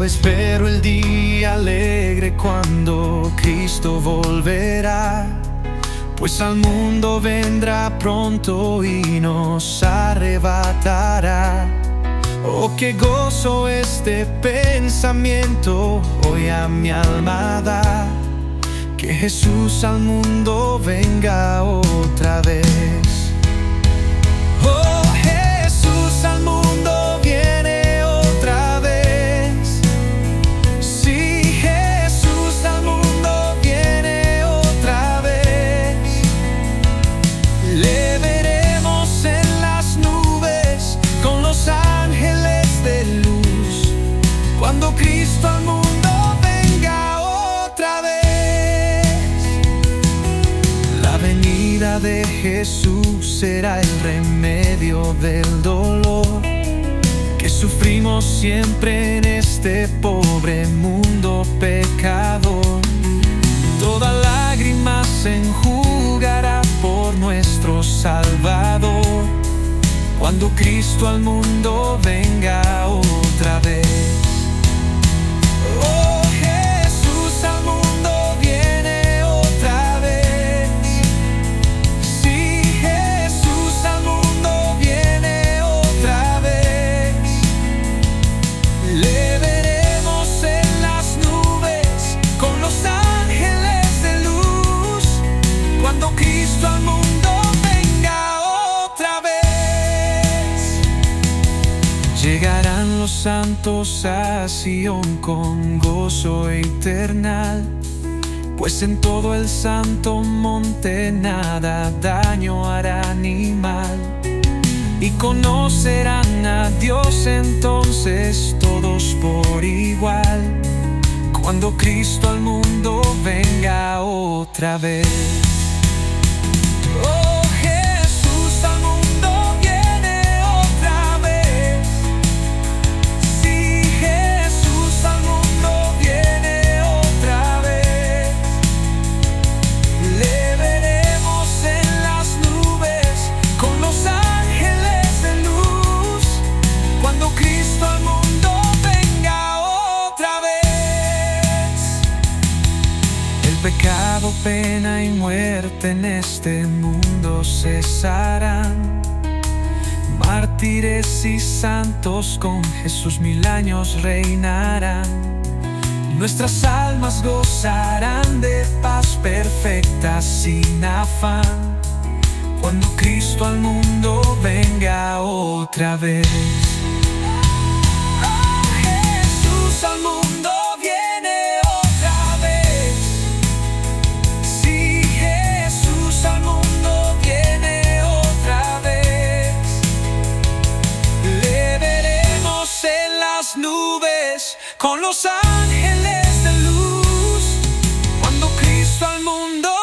espero el día alegre cuando Cristo volverá, pues al mundo vendrá pronto y nos arrebatará. Oh, qué gozo este pensamiento hoy a mi alma da, que Jesús al mundo venga otra vez. Oh, Jesús al mundo viene otra vez. Sí, Jesús al mundo viene otra vez. Le veremos en las nubes con los ángeles de luz, cuando Cristo al mundo venga otra vez. La venida de Jesús será el remedio del dolor que sufrimos siempre en este pobre mundo pecador. Toda lágrima se enjugará por nuestro Salvador, cuando Cristo al mundo venga otra vez. Oh, Jesús al mundo viene otra vez. Sí, Jesús al mundo viene otra vez. Le veremos en las nubes con los ángeles de luz, cuando Cristo al mundo venga otra vez. Llegarán los santos a Sión con gozo eternal, pues en todo el santo monte nada daño hará ni mal. Y conocerán a Dios entonces todos por igual, cuando Cristo al mundo venga otra vez. Oh, Jesús al mundo viene otra vez. Sí, Jesús al mundo viene otra vez. Le veremos en las nubes con los ángeles de luz, cuando Cristo al mundo venga otra vez. El pecado, pena y muerte en este mundo cesarán. Mártires y santos con Jesús 1000 años reinarán. Nuestras almas gozarán de paz perfecta sin afán, cuando Cristo al mundo venga otra vez. Oh, Jesús al mundo viene otra vez. Sí, Jesús al mundo viene otra vez. Le veremos en las nubes con los ángeles de luz, cuando Cristo al mundo